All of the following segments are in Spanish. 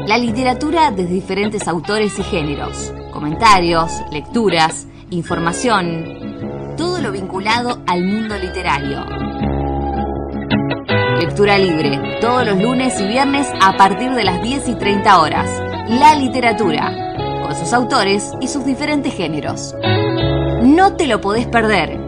La literatura de diferentes autores y géneros, comentarios, lecturas, información, todo lo vinculado al mundo literario. Lectura libre, todos los lunes y viernes a partir de las 10:30 horas. La literatura, con sus autores y sus diferentes géneros. No te lo podés perder.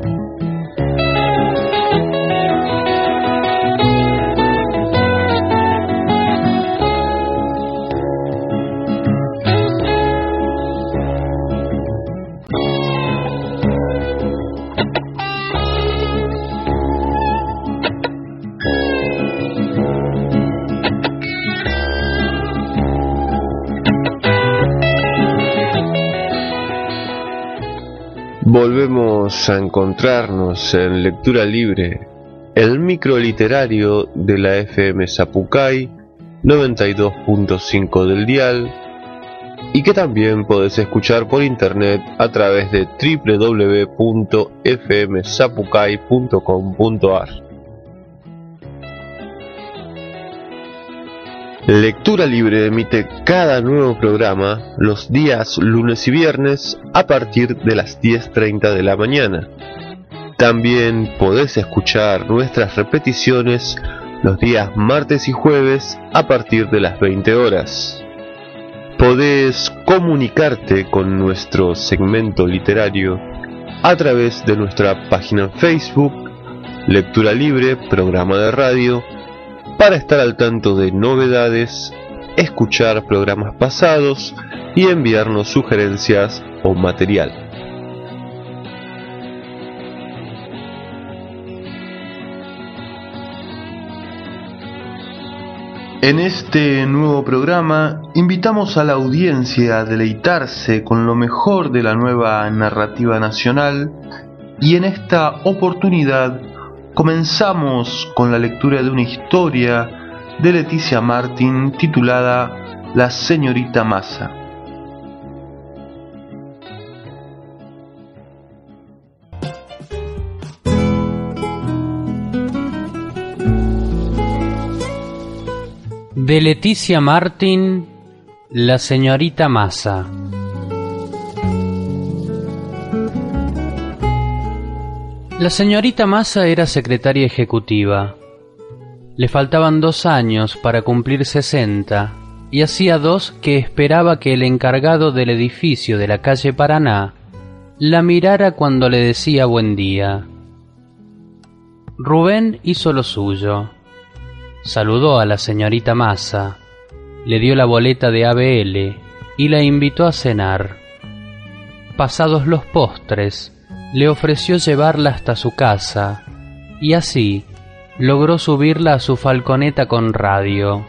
Volvemos a encontrarnos en Lectura Libre, el microliterario de la FM Zapucay 92.5 del dial, y que también podés escuchar por internet a través de www.fmzapucay.com.ar. Lectura Libre emite cada nuevo programa los días lunes y viernes a partir de las 10:30 de la mañana. También podés escuchar nuestras repeticiones los días martes y jueves a partir de las 20 horas. Podés comunicarte con nuestro segmento literario a través de nuestra página en Facebook, Lectura Libre, programa de radio, para estar al tanto de novedades, escuchar programas pasados y enviarnos sugerencias o material. En este nuevo programa invitamos a la audiencia a deleitarse con lo mejor de la nueva narrativa nacional, y en esta oportunidad comenzamos con la lectura de una historia de Leticia Martín titulada La señorita Massa. De Leticia Martín, La señorita Massa. La señorita Massa era secretaria ejecutiva. Le faltaban 2 años para cumplir 60, y hacía 2 que esperaba que el encargado del edificio de la calle Paraná la mirara cuando le decía buen día. Rubén hizo lo suyo. Saludó a la señorita Massa, le dio la boleta de ABL y la invitó a cenar. Pasados los postres, le ofreció llevarla hasta su casa, y así logró subirla a su falconeta con radio.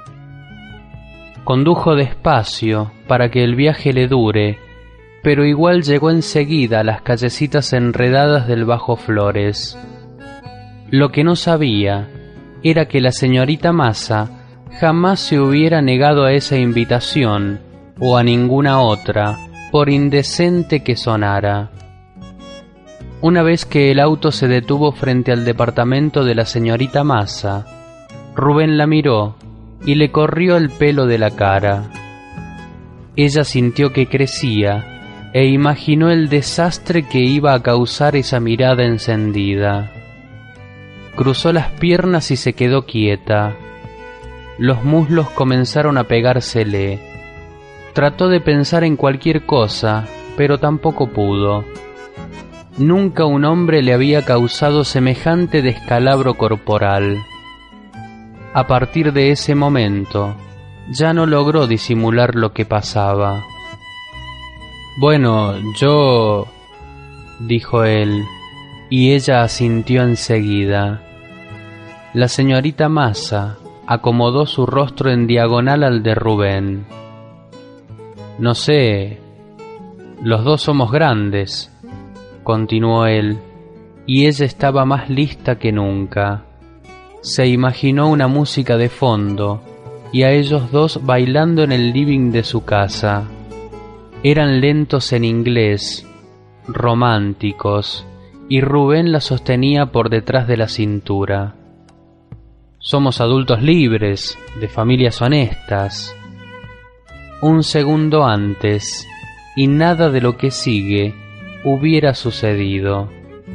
Condujo despacio para que el viaje le dure, pero igual llegó enseguida a las callecitas enredadas del Bajo Flores. Lo que no sabía era que la señorita Massa jamás se hubiera negado a esa invitación o a ninguna otra, por indecente que sonara. Una vez que el auto se detuvo frente al departamento de la señorita Massa, Rubén la miró y le corrió el pelo de la cara. Ella sintió que crecía e imaginó el desastre que iba a causar esa mirada encendida. Cruzó las piernas y se quedó quieta. Los muslos comenzaron a pegársele. Trató de pensar en cualquier cosa, pero tampoco pudo. Nunca un hombre le había causado semejante descalabro corporal. A partir de ese momento, ya no logró disimular lo que pasaba. «Bueno, yo...», dijo él, y ella asintió enseguida. La señorita Massa acomodó su rostro en diagonal al de Rubén. «No sé, los dos somos grandes», continuó él, y ella estaba más lista que nunca. Se imaginó una música de fondo y a ellos dos bailando en el living de su casa. Eran lentos en inglés, románticos, y Rubén la sostenía por detrás de la cintura. «Somos adultos libres, de familias honestas», un segundo antes, y nada de lo que sigue hubiera sucedido.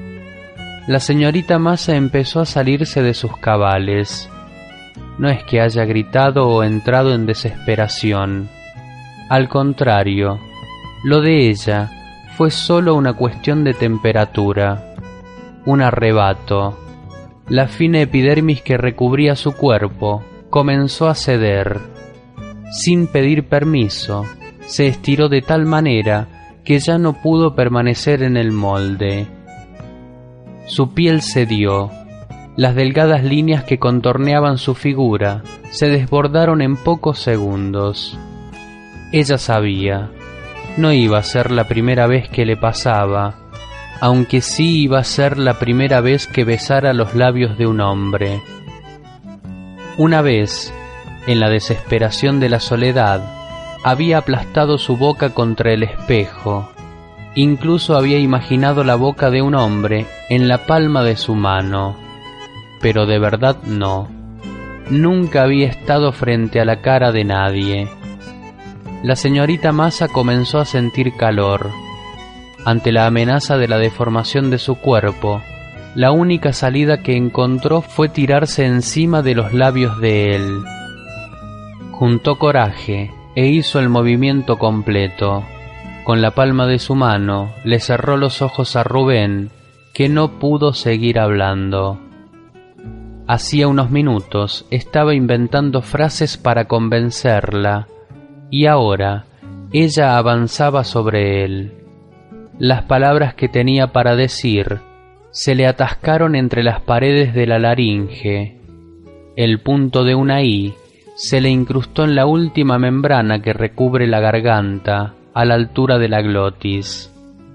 La señorita Masa empezó a salirse de sus cabales. No es que haya gritado o entrado en desesperación. Al contrario, lo de ella fue solo una cuestión de temperatura, un arrebato. La fina epidermis que recubría su cuerpo comenzó a ceder. Sin pedir permiso, se estiró de tal manera que ya no pudo permanecer en el molde. Su piel cedió. Las delgadas líneas que contorneaban su figura se desbordaron en pocos segundos. Ella sabía, no iba a ser la primera vez que le pasaba, aunque sí iba a ser la primera vez que besara los labios de un hombre. Una vez, en la desesperación de la soledad, había aplastado su boca contra el espejo. Incluso había imaginado la boca de un hombre en la palma de su mano. Pero de verdad no. Nunca había estado frente a la cara de nadie. La señorita Masa comenzó a sentir calor. Ante la amenaza de la deformación de su cuerpo, la única salida que encontró fue tirarse encima de los labios de él. Juntó coraje e hizo el movimiento completo. Con la palma de su mano le cerró los ojos a Rubén, que no pudo seguir hablando. Hacía unos minutos estaba inventando frases para convencerla, y ahora ella avanzaba sobre él. Las palabras que tenía para decir se le atascaron entre las paredes de la laringe. El punto de una I se le incrustó en la última membrana que recubre la garganta, a la altura de la glotis.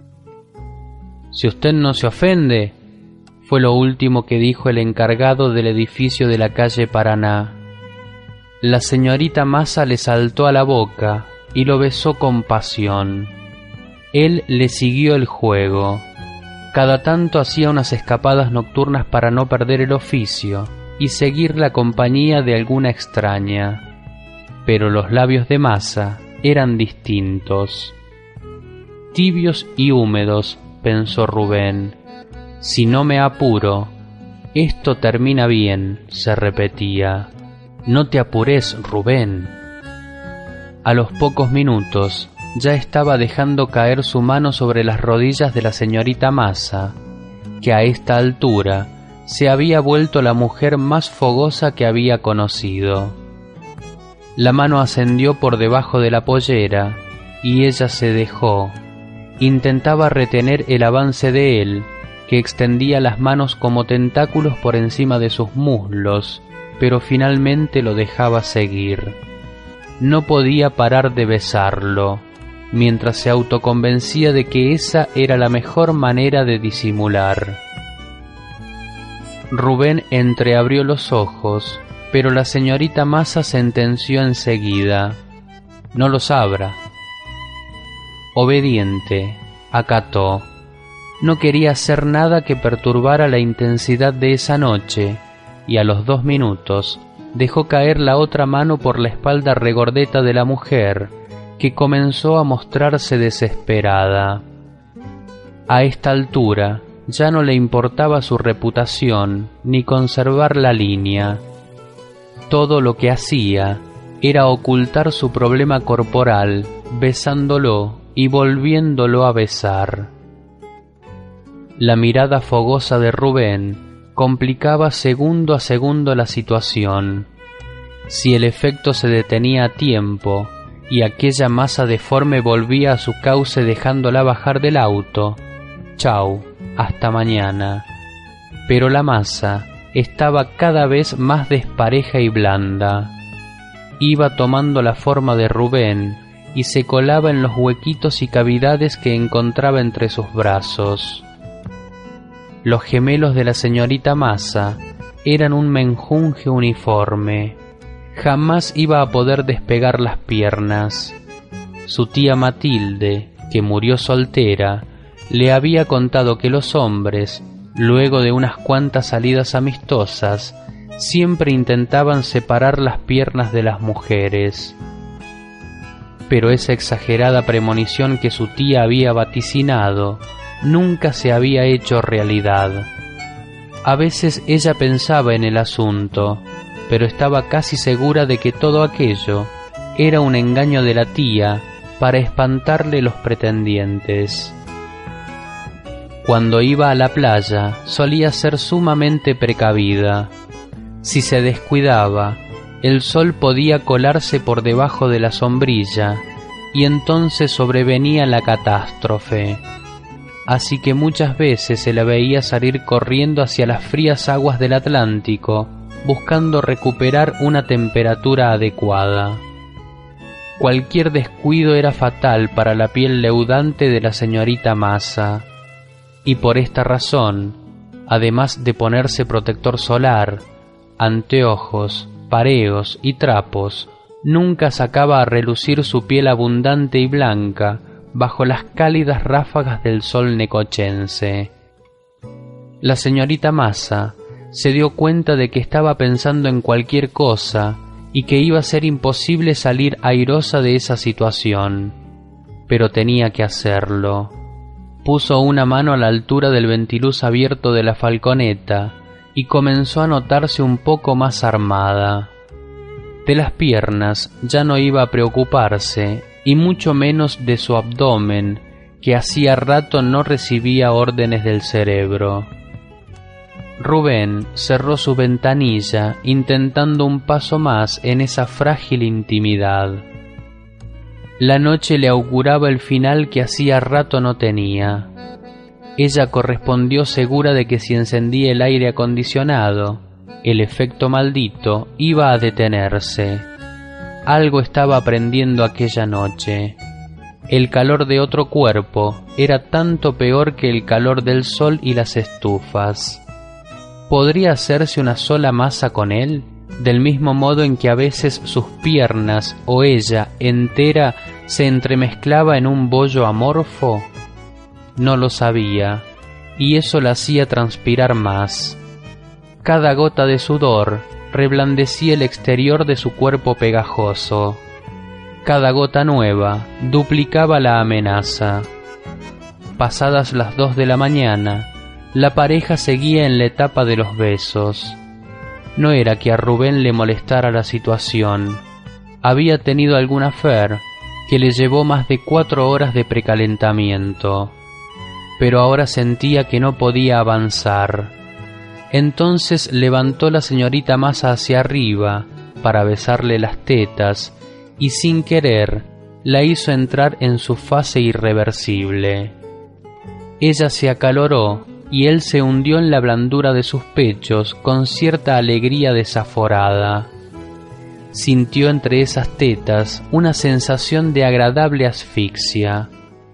«Si usted no se ofende», fue lo último que dijo el encargado del edificio de la calle Paraná. La señorita Masa le saltó a la boca y lo besó con pasión. Él le siguió el juego. Cada tanto hacía unas escapadas nocturnas para no perder el oficio y seguir la compañía de alguna extraña. Pero los labios de Masa eran distintos. Tibios y húmedos, pensó Rubén. Si no me apuro, esto termina bien, se repetía. No te apures, Rubén. A los pocos minutos ya estaba dejando caer su mano sobre las rodillas de la señorita Masa, que a esta altura se había vuelto la mujer más fogosa que había conocido. La mano ascendió por debajo de la pollera y ella se dejó. Intentaba retener el avance de él, que extendía las manos como tentáculos por encima de sus muslos, pero finalmente lo dejaba seguir. No podía parar de besarlo, mientras se autoconvencía de que esa era la mejor manera de disimular. Rubén entreabrió los ojos, pero la señorita Masa sentenció enseguida: «No los abra». Obediente, acató. No quería hacer nada que perturbara la intensidad de esa noche, y a los 2 minutos dejó caer la otra mano por la espalda regordeta de la mujer, que comenzó a mostrarse desesperada. A esta altura ya no le importaba su reputación ni conservar la línea. Todo lo que hacía era ocultar su problema corporal, besándolo y volviéndolo a besar. La mirada fogosa de Rubén complicaba segundo a segundo la situación. Si el efecto se detenía a tiempo y aquella masa deforme volvía a su cauce dejándola bajar del auto, chau, hasta mañana. Pero la masa estaba cada vez más despareja y blanda. Iba tomando la forma de Rubén y se colaba en los huequitos y cavidades que encontraba entre sus brazos. Los gemelos de la señorita Masa eran un menjunje uniforme. Jamás iba a poder despegar las piernas. Su tía Matilde, que murió soltera, le había contado que los hombres, luego de unas cuantas salidas amistosas, siempre intentaban separar las piernas de las mujeres. pero esa exagerada premonición que su tía había vaticinado nunca se había hecho realidad. A veces ella pensaba en el asunto, pero estaba casi segura de que todo aquello era un engaño de la tía para espantarle los pretendientes. Cuando iba a la playa solía ser sumamente precavida. Si se descuidaba, el sol podía colarse por debajo de la sombrilla y entonces sobrevenía la catástrofe. Así que muchas veces se la veía salir corriendo hacia las frías aguas del Atlántico, buscando recuperar una temperatura adecuada. Cualquier descuido era fatal para la piel leudante de la señorita Massa, y por esta razón, además de ponerse protector solar, anteojos, pareos y trapos, nunca sacaba a relucir su piel abundante y blanca bajo las cálidas ráfagas del sol necochense. La señorita Massa se dio cuenta de que estaba pensando en cualquier cosa y que iba a ser imposible salir airosa de esa situación, pero tenía que hacerlo. Puso una mano a la altura del ventiluz abierto de la falconeta y comenzó a notarse un poco más armada. De las piernas ya no iba a preocuparse, y mucho menos de su abdomen, que hacía rato no recibía órdenes del cerebro. Rubén cerró su ventanilla intentando un paso más en esa frágil intimidad. La noche le auguraba el final que hacía rato no tenía. Ella correspondió segura de que si encendía el aire acondicionado, el efecto maldito iba a detenerse. Algo estaba aprendiendo aquella noche. El calor de otro cuerpo era tanto peor que el calor del sol y las estufas. ¿Podría hacerse una sola masa con él? Del mismo modo en que a veces sus piernas o ella entera se entremezclaba en un bollo amorfo. No lo sabía, y eso la hacía transpirar más. Cada gota de sudor reblandecía el exterior de su cuerpo pegajoso. Cada gota nueva duplicaba la amenaza. Pasadas las 2 de la mañana, la pareja seguía en la etapa de los besos. No era que a Rubén le molestara la situación. Había tenido algún affair que le llevó más de 4 horas de precalentamiento, pero ahora sentía que no podía avanzar. Entonces levantó la señorita Massa hacia arriba para besarle las tetas y sin querer la hizo entrar en su fase irreversible. Ella se acaloró y él se hundió en la blandura de sus pechos con cierta alegría desaforada. Sintió entre esas tetas una sensación de agradable asfixia.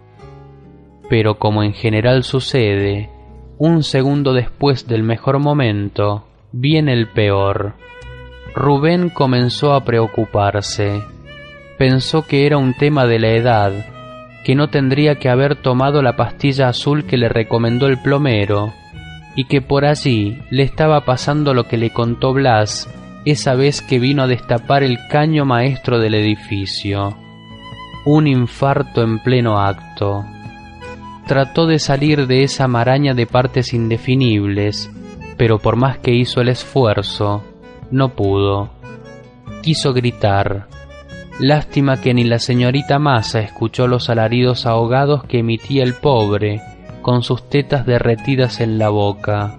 Pero como en general sucede, un segundo después del mejor momento, viene el peor. Rubén comenzó a preocuparse. Pensó que era un tema de la edad, que no tendría que haber tomado la pastilla azul que le recomendó el plomero, y que por allí le estaba pasando lo que le contó Blas esa vez que vino a destapar el caño maestro del edificio. Un infarto en pleno acto. Trató de salir de esa maraña de partes indefinibles, pero por más que hizo el esfuerzo, no pudo. Quiso gritar. Lástima que ni la señorita Massa escuchó los alaridos ahogados que emitía el pobre, con sus tetas derretidas en la boca.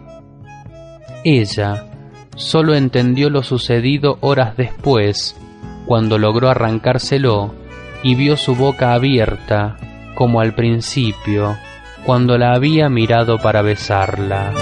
Ella solo entendió lo sucedido horas después, cuando logró arrancárselo y vio su boca abierta, como al principio, cuando la había mirado para besarla.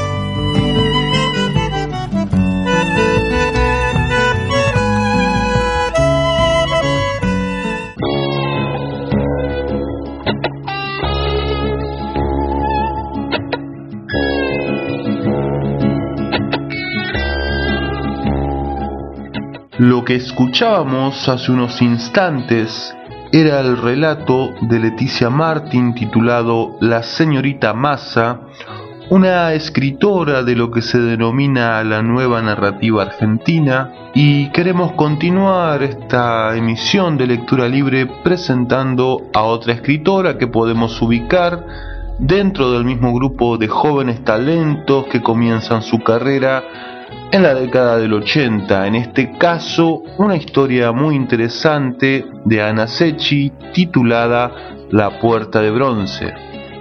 Lo que escuchábamos hace unos instantes era el relato de Leticia Martin titulado La señorita Massa, una escritora de lo que se denomina la nueva narrativa argentina, y queremos continuar esta emisión de Lectura Libre presentando a otra escritora que podemos ubicar dentro del mismo grupo de jóvenes talentos que comienzan su carrera en la década del 80. En este caso, una historia muy interesante de Ana Secchi titulada La Puerta de Bronce.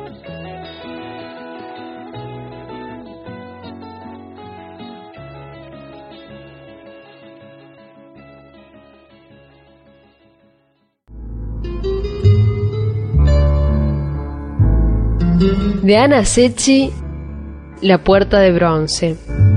De Ana Secchi, La Puerta de Bronce.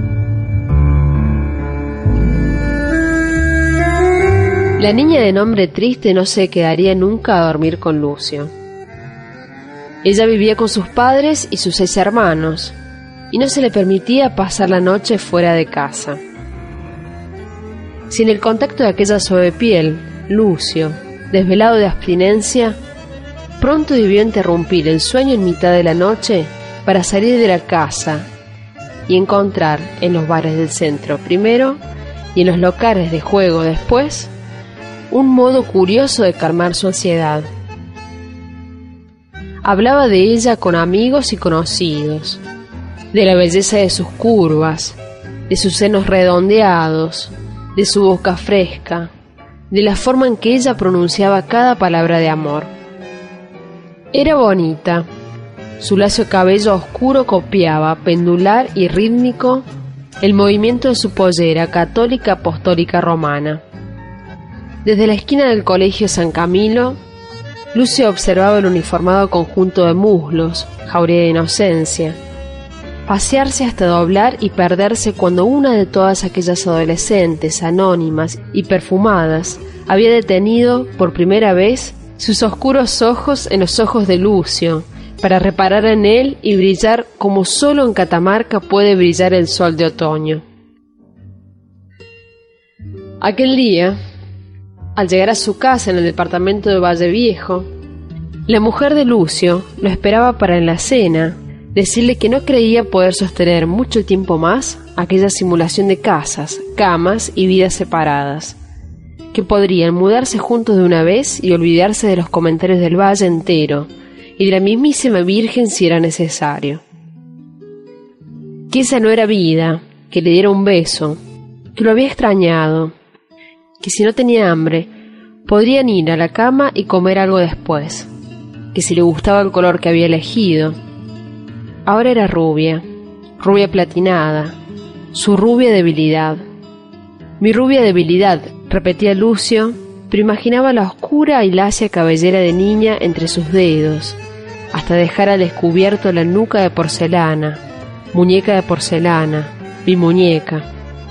La niña de nombre Triste no se quedaría nunca a dormir con Lucio. Ella vivía con sus padres y sus 6 hermanos, y no se le permitía pasar la noche fuera de casa. Sin el contacto de aquella suave piel, Lucio, desvelado de abstinencia, pronto debió interrumpir el sueño en mitad de la noche para salir de la casa y encontrar en los bares del centro primero y en los locales de juego después un modo curioso de calmar su ansiedad. Hablaba de ella con amigos y conocidos, de la belleza de sus curvas, de sus senos redondeados, de su boca fresca, de la forma en que ella pronunciaba cada palabra de amor. Era bonita. Su lacio cabello oscuro copiaba, pendular y rítmico, el movimiento de su pollera católica apostólica romana. Desde la esquina del colegio San Camilo, Lucio observaba el uniformado conjunto de muslos, jauría de inocencia, pasearse hasta doblar y perderse cuando una de todas aquellas adolescentes anónimas y perfumadas había detenido por primera vez sus oscuros ojos en los ojos de Lucio, para reparar en él y brillar como solo en Catamarca puede brillar el sol de otoño. Aquel día, al llegar a su casa en el departamento de Valle Viejo, la mujer de Lucio lo esperaba para en la cena decirle que no creía poder sostener mucho tiempo más aquella simulación de casas, camas y vidas separadas, que podrían mudarse juntos de una vez y olvidarse de los comentarios del valle entero y de la mismísima Virgen si era necesario. Que esa no era vida, que le diera un beso, que lo había extrañado, que si no tenía hambre podrían ir a la cama y comer algo después, que si le gustaba el color que había elegido. Ahora era rubia, rubia platinada, su rubia debilidad. Mi rubia debilidad, repetía Lucio, pero imaginaba la oscura y lacia cabellera de niña entre sus dedos, hasta dejar al descubierto la nuca de porcelana, muñeca de porcelana, mi muñeca.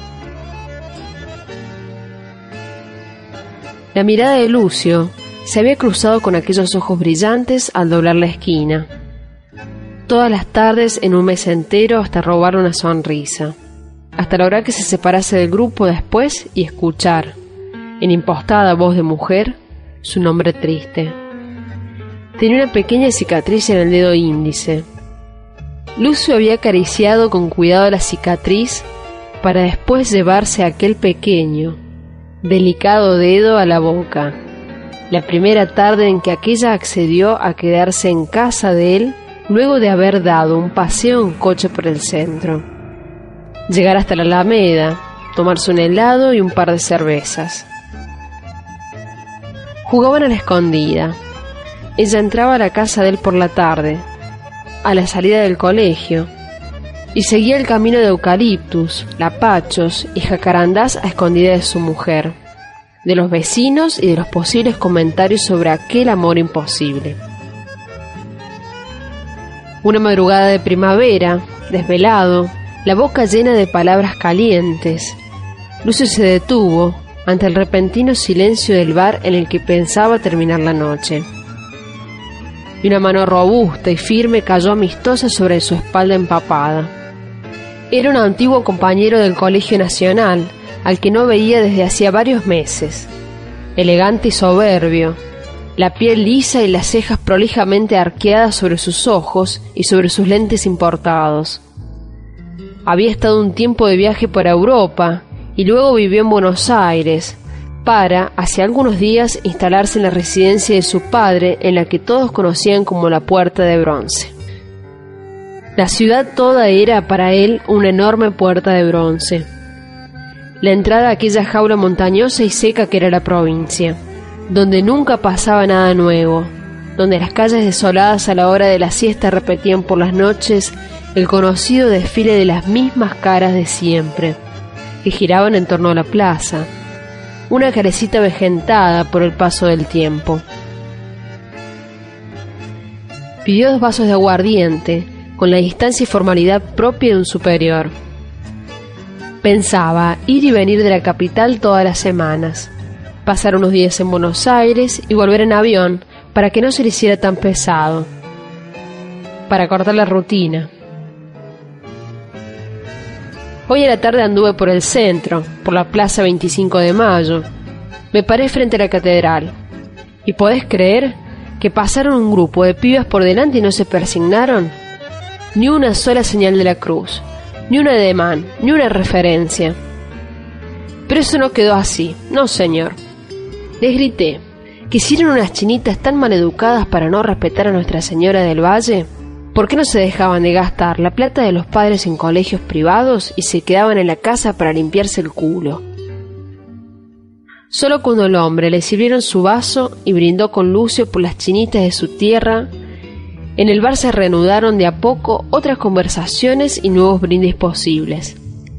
La mirada de Lucio se había cruzado con aquellos ojos brillantes al doblar la esquina. Todas las tardes en un mes entero hasta robar una sonrisa, hasta lograr que se separase del grupo después y escuchar, en impostada voz de mujer, su nombre triste. Tenía una pequeña cicatriz en el dedo índice. Lucio había acariciado con cuidado la cicatriz para después llevarse aquel pequeño, delicado dedo a la boca, la primera tarde en que aquella accedió a quedarse en casa de él luego de haber dado un paseo en coche por el centro. Llegar hasta la Alameda, tomarse un helado y un par de cervezas. Jugaban a la escondida. Ella entraba a la casa de él por la tarde, a la salida del colegio, y seguía el camino de eucaliptus, lapachos y jacarandás a escondida de su mujer, de los vecinos y de los posibles comentarios sobre aquel amor imposible. Una madrugada de primavera, desvelado, la boca llena de palabras calientes, Lucio se detuvo ante el repentino silencio del bar en el que pensaba terminar la noche. Y una mano robusta y firme cayó amistosa sobre su espalda empapada. Era un antiguo compañero del Colegio Nacional, al que no veía desde hacía varios meses, elegante y soberbio, la piel lisa y las cejas prolijamente arqueadas sobre sus ojos y sobre sus lentes importados. Había estado un tiempo de viaje por Europa y luego vivió en Buenos Aires para, hace algunos días, instalarse en la residencia de su padre, en la que todos conocían como la Puerta de Bronce. La ciudad toda era para él una enorme puerta de bronce. La entrada a aquella jaula montañosa y seca que era la provincia, donde nunca pasaba nada nuevo, donde las calles desoladas a la hora de la siesta repetían por las noches el conocido desfile de las mismas caras de siempre, que giraban en torno a la plaza, una carecita avejentada por el paso del tiempo. Pidió 2 vasos de aguardiente, con la distancia y formalidad propia de un superior. Pensaba ir y venir de la capital todas las semanas, pasar unos días en Buenos Aires y volver en avión para que no se le hiciera tan pesado, para cortar la rutina. Hoy a la tarde anduve por el centro, por la Plaza 25 de Mayo. Me paré frente a la catedral. ¿Y podés creer que pasaron un grupo de pibas por delante y no se persignaron? Ni una sola señal de la cruz, ni un ademán, ni una referencia. Pero eso no quedó así, no señor. Les grité, ¿que si eran unas chinitas tan maleducadas para no respetar a Nuestra Señora del Valle? ¿Por qué no se dejaban de gastar la plata de los padres en colegios privados y se quedaban en la casa para limpiarse el culo? Solo cuando el hombre le sirvieron su vaso y brindó con Lucio por las chinitas de su tierra, en el bar se reanudaron de a poco otras conversaciones y nuevos brindis posibles.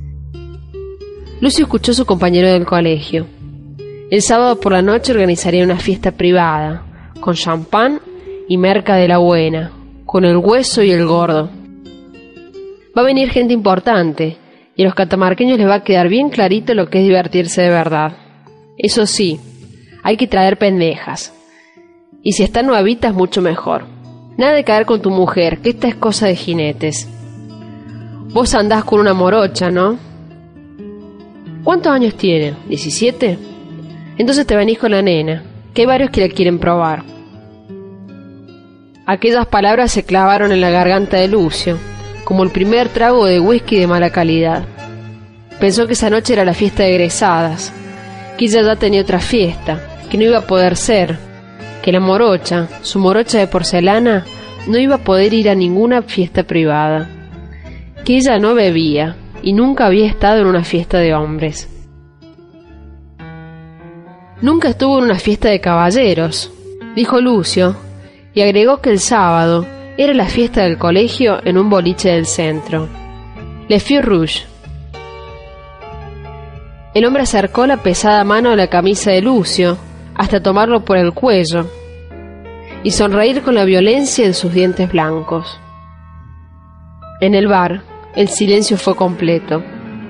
Lucio escuchó a su compañero del colegio. El sábado por la noche organizaría una fiesta privada, con champán y merca de la buena, con el hueso y el gordo. Va a venir gente importante, y a los catamarqueños les va a quedar bien clarito lo que es divertirse de verdad. Eso sí, hay que traer pendejas. Y si están nuevitas, mucho mejor. Nada de caer con tu mujer, que esta es cosa de jinetes. Vos andás con una morocha, ¿no? ¿Cuántos años tiene? ¿17? Entonces te venís con la nena, que hay varios que la quieren probar. Aquellas palabras se clavaron en la garganta de Lucio, como el primer trago de whisky de mala calidad. Pensó que esa noche era la fiesta de egresadas, que ella ya tenía otra fiesta, que no iba a poder ser, que la morocha, su morocha de porcelana, no iba a poder ir a ninguna fiesta privada, que ella no bebía y nunca había estado en una fiesta de hombres. Nunca estuvo en una fiesta de caballeros, dijo Lucio, y agregó que el sábado era la fiesta del colegio en un boliche del centro, Le Feu Rouge. El hombre acercó la pesada mano a la camisa de Lucio hasta tomarlo por el cuello y sonreír con la violencia de sus dientes blancos. En el bar, el silencio fue completo.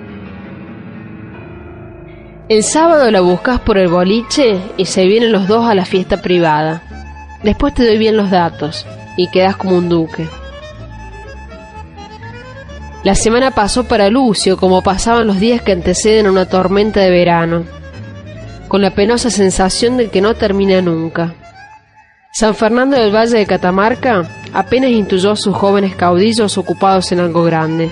El sábado la buscas por el boliche y se vienen los dos a la fiesta privada. Después te doy bien los datos y quedas como un duque. La semana pasó para Lucio como pasaban los días que anteceden a una tormenta de verano, con la penosa sensación de que no termina nunca. San Fernando del Valle de Catamarca apenas intuyó a sus jóvenes caudillos ocupados en algo grande.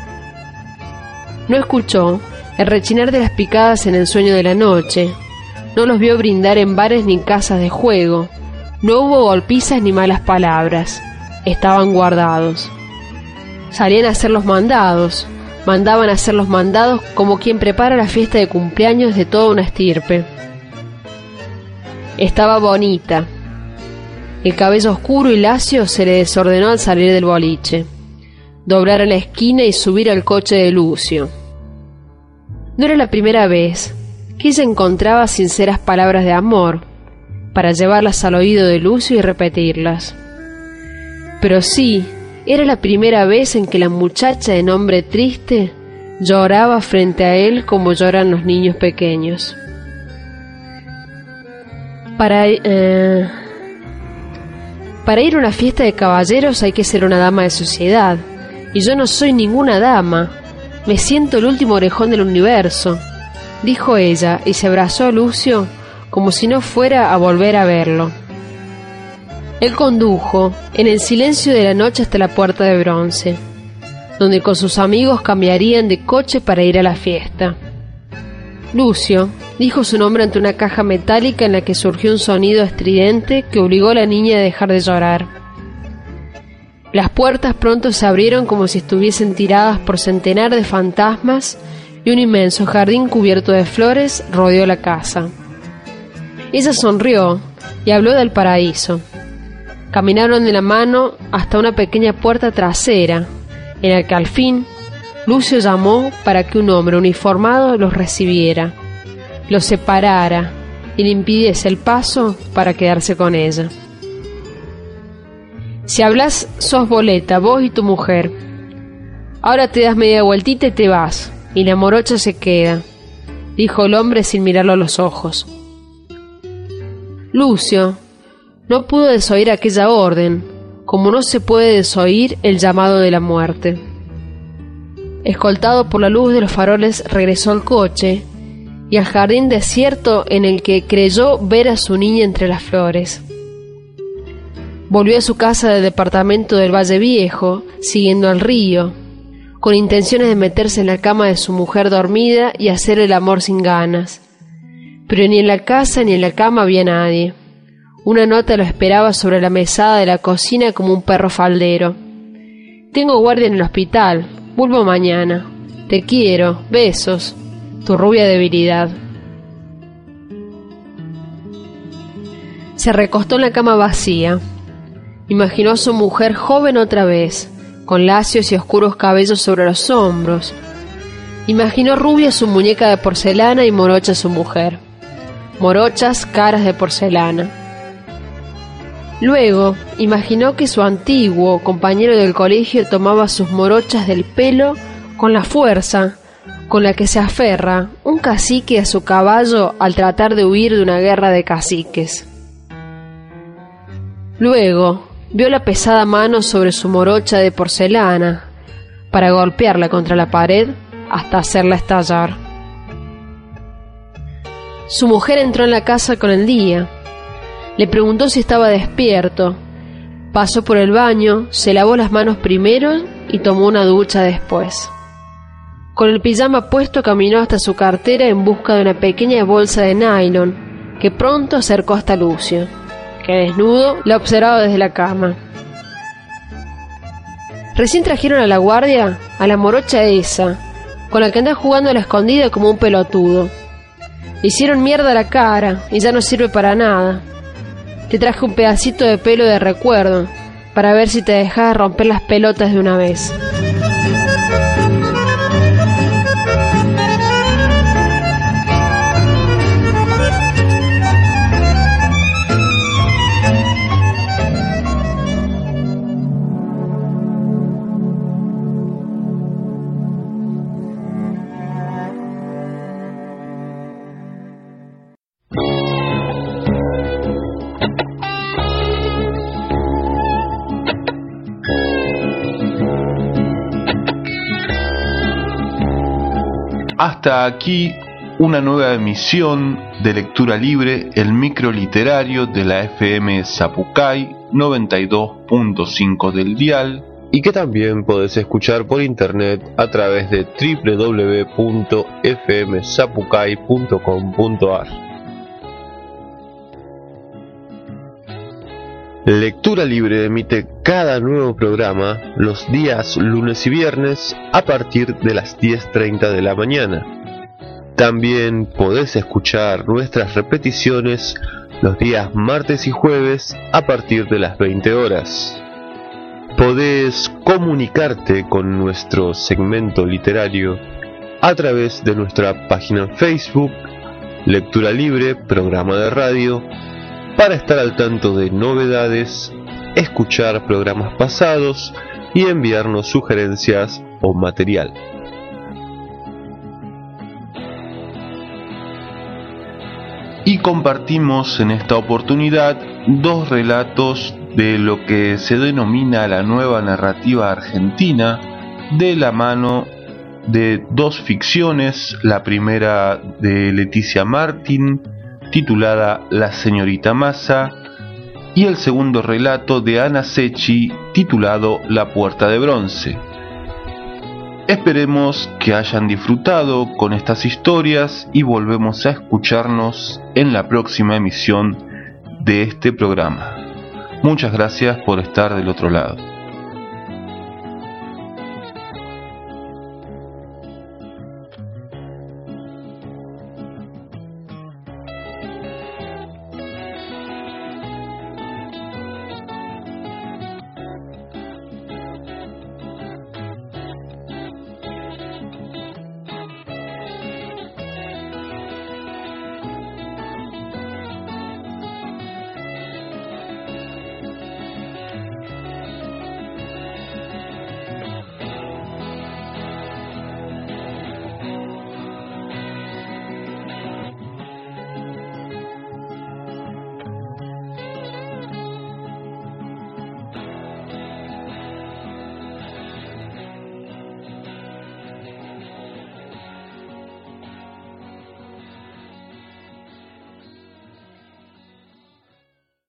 No escuchó el rechinar de las picadas en el sueño de la noche, no los vio brindar en bares ni casas de juego, no hubo golpizas ni malas palabras, estaban guardados. Salían a hacer los mandados, mandaban a hacer los mandados como quien prepara la fiesta de cumpleaños de toda una estirpe. Estaba bonita. El cabello oscuro y lacio se le desordenó al salir del boliche, doblar a la esquina y subir al coche de Lucio. No era la primera vez que ella encontraba sinceras palabras de amor para llevarlas al oído de Lucio y repetirlas. Pero sí, era la primera vez en que la muchacha de nombre triste lloraba frente a él como lloran los niños pequeños. Para ir a una fiesta de caballeros hay que ser una dama de sociedad, y yo no soy ninguna dama. Me siento el último orejón del universo, dijo ella, y se abrazó a Lucio como si no fuera a volver a verlo. Él condujo en el silencio de la noche hasta la Puerta de Bronce, donde con sus amigos cambiarían de coche para ir a la fiesta. Lucio dijo su nombre ante una caja metálica en la que surgió un sonido estridente que obligó a la niña a dejar de llorar. Las puertas pronto se abrieron como si estuviesen tiradas por centenares de fantasmas y un inmenso jardín cubierto de flores rodeó la casa. Ella sonrió y habló del paraíso. Caminaron de la mano hasta una pequeña puerta trasera, en la que al fin Lucio llamó para que un hombre uniformado los recibiera, los separara y le impidiese el paso para quedarse con ella. Si hablas, sos boleta, vos y tu mujer. Ahora te das media vueltita y te vas, y la morocha se queda, dijo el hombre sin mirarlo a los ojos. Lucio no pudo desoír aquella orden, como no se puede desoír el llamado de la muerte. Escoltado por la luz de los faroles, regresó al coche y al jardín desierto en el que creyó ver a su niña entre las flores. Volvió a su casa del departamento del Valle Viejo, siguiendo al río, con intenciones de meterse en la cama de su mujer dormida y hacer el amor sin ganas. Pero ni en la casa ni en la cama había nadie. Una nota lo esperaba sobre la mesada de la cocina como un perro faldero. Tengo guardia en el hospital. Vuelvo mañana. Te quiero. Besos. Tu rubia debilidad. Se recostó en la cama vacía. Imaginó a su mujer joven otra vez, con lacios y oscuros cabellos sobre los hombros. Imaginó rubia su muñeca de porcelana y morocha su mujer. Morochas caras de porcelana. Luego, imaginó que su antiguo compañero del colegio tomaba sus morochas del pelo con la fuerza con la que se aferra un cacique a su caballo al tratar de huir de una guerra de caciques. Luego, vio la pesada mano sobre su morocha de porcelana para golpearla contra la pared hasta hacerla estallar. Su mujer entró en la casa con el día. Le preguntó si estaba despierto. Pasó por el baño, se lavó las manos primero y tomó una ducha después. Con el pijama puesto caminó hasta su cartera en busca de una pequeña bolsa de nylon que pronto acercó hasta Lucio, que desnudo la observaba desde la cama. Recién trajeron a la guardia a la morocha esa, con la que anda jugando a la escondida como un pelotudo. Le hicieron mierda a la cara y ya no sirve para nada. Te traje un pedacito de pelo de recuerdo, para ver si te dejas romper las pelotas de una vez. Hasta aquí una nueva emisión de Lectura Libre, el microliterario de la FM Zapucay 92.5 del dial, y que también podés escuchar por internet a través de www.fmzapucay.com.ar. Lectura Libre emite cada nuevo programa los días lunes y viernes a partir de las 10:30 de la mañana. También podés escuchar nuestras repeticiones los días martes y jueves a partir de las 20 horas. Podés comunicarte con nuestro segmento literario a través de nuestra página en Facebook, Lectura Libre, programa de radio, para estar al tanto de novedades, escuchar programas pasados y enviarnos sugerencias o material. Y compartimos en esta oportunidad dos relatos de lo que se denomina la nueva narrativa argentina, de la mano de dos ficciones, la primera de Leticia Martín, titulada La señorita Massa, y el segundo relato de Ana Secchi titulado La Puerta de Bronce. Esperemos que hayan disfrutado con estas historias y volvemos a escucharnos en la próxima emisión de este programa. Muchas gracias por estar del otro lado.